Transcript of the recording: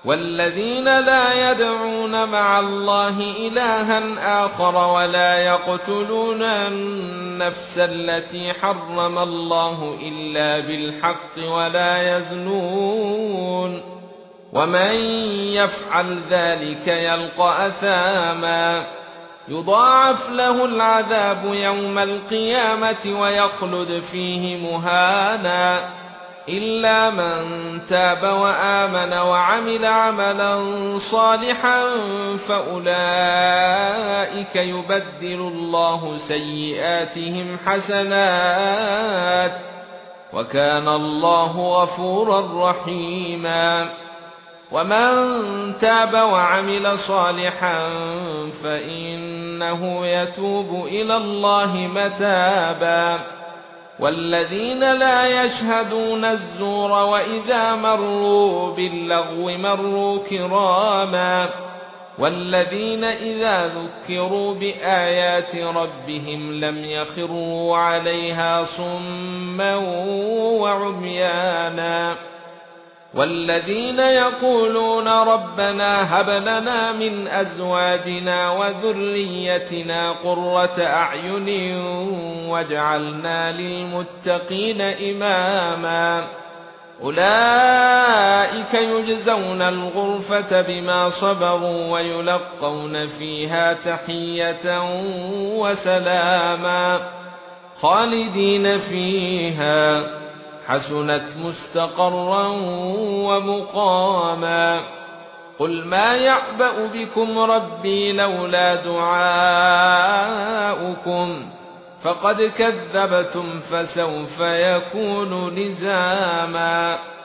والذين لا يدعون مع الله إلها آخر ولا يقتلون النفس التي حرم الله إلا بالحق ولا يزنون ومن يفعل ذلك يلقى أثاما يضاعف له العذاب يوم القيامة ويخلد فيه مهانا إلا من تاب وآمن وعمل عملا صالحا فأولئك يبدل الله سيئاتهم حسنات وكان الله غفورا رحيما ومن تاب وعمل صالحا فإنه يتوب إلى الله متابا والذين لا يشهدون الزور وإذا مروا باللغو مروا كراما والذين إذا ذكروا بآيات ربهم لم يخروا عليها صما وعميانا والذين يقولون ربنا هب لنا من أزواجنا وذريتنا قرة أعين واجعلنا للمتقين إماما أولئك يجزون الغرفة بما صبروا ويلقون فيها تحية وسلاما خالدين فيها حسنت مستقرا ومقاما قل ما يعبأ بكم ربي لولا دعاؤكم فقد كذبتم فسوف يكون لزاما